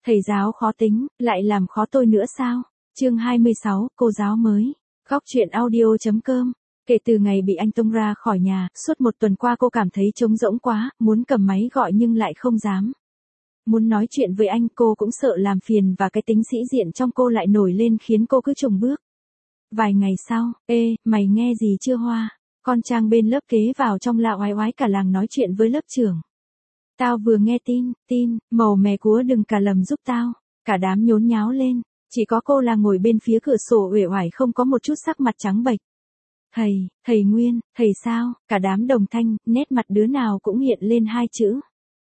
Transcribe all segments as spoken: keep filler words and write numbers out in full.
Thầy giáo khó tính, lại làm khó tôi nữa sao? Chương hai mươi sáu, cô giáo mới. Góc truyện audio chấm com. Kể từ ngày bị anh tung ra khỏi nhà, suốt một tuần qua cô cảm thấy trống rỗng quá, muốn cầm máy gọi nhưng lại không dám. Muốn nói chuyện với anh cô cũng sợ làm phiền và cái tính sĩ diện trong cô lại nổi lên khiến cô cứ chùng bước. Vài ngày sau, ê, mày nghe gì chưa Hoa? Con Trang bên lớp kế vào trong la oái oái cả làng nói chuyện với lớp trưởng. Tao vừa nghe tin, tin, màu mè cúa đừng cả lầm giúp tao. Cả đám nhốn nháo lên, chỉ có cô là ngồi bên phía cửa sổ uể oải không có một chút sắc mặt trắng bệch. Thầy, thầy Nguyên, thầy sao? Cả đám đồng thanh, nét mặt đứa nào cũng hiện lên hai chữ.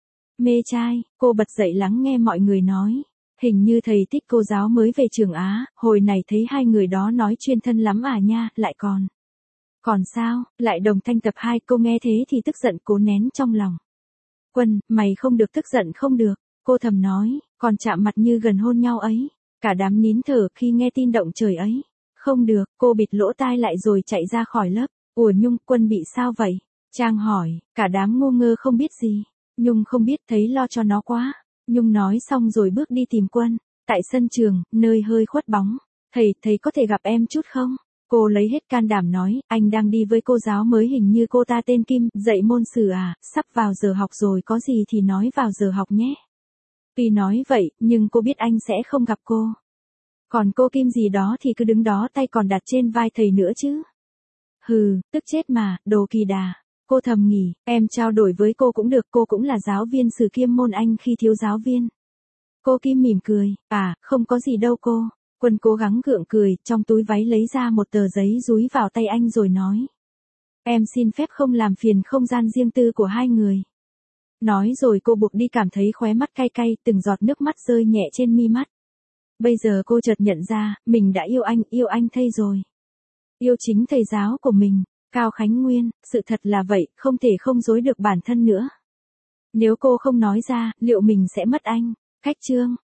Mê trai, cô bật dậy lắng nghe mọi người nói. Hình như thầy thích cô giáo mới về trường Á, hồi này thấy hai người đó nói chuyên thân lắm à nha, lại còn. Còn sao, lại đồng thanh tập hai, cô nghe thế thì tức giận cố nén trong lòng. Quân, mày không được tức giận không được, cô thầm nói, còn chạm mặt như gần hôn nhau ấy. Cả đám nín thở khi nghe tin động trời ấy. Không được, cô bịt lỗ tai lại rồi chạy ra khỏi lớp. Ủa Nhung, Quân bị sao vậy? Trang hỏi, cả đám ngu ngơ không biết gì. Nhung không biết, thấy lo cho nó quá. Nhung nói xong rồi bước đi tìm Quân. Tại sân trường, nơi hơi khuất bóng. Thầy, thầy có thể gặp em chút không? Cô lấy hết can đảm nói, anh đang đi với cô giáo mới, hình như cô ta tên Kim, dạy môn sử à, sắp vào giờ học rồi, có gì thì nói vào giờ học nhé. Tuy nói vậy, nhưng cô biết anh sẽ không gặp cô. Còn cô Kim gì đó thì cứ đứng đó tay còn đặt trên vai thầy nữa chứ. Hừ, tức chết mà, đồ kỳ đà. Cô thầm nghỉ, em trao đổi với cô cũng được, cô cũng là giáo viên sử kiêm môn Anh khi thiếu giáo viên. Cô Kim mỉm cười, à, không có gì đâu cô. Quân cố gắng gượng cười, trong túi váy lấy ra một tờ giấy dúi vào tay anh rồi nói. Em xin phép không làm phiền không gian riêng tư của hai người. Nói rồi cô buộc đi, cảm thấy khóe mắt cay cay, từng giọt nước mắt rơi nhẹ trên mi mắt. Bây giờ cô chợt nhận ra, mình đã yêu anh, yêu anh thây rồi. Yêu chính thầy giáo của mình, Cao Khánh Nguyên, sự thật là vậy, không thể không dối được bản thân nữa. Nếu cô không nói ra, liệu mình sẽ mất anh? Khách chương.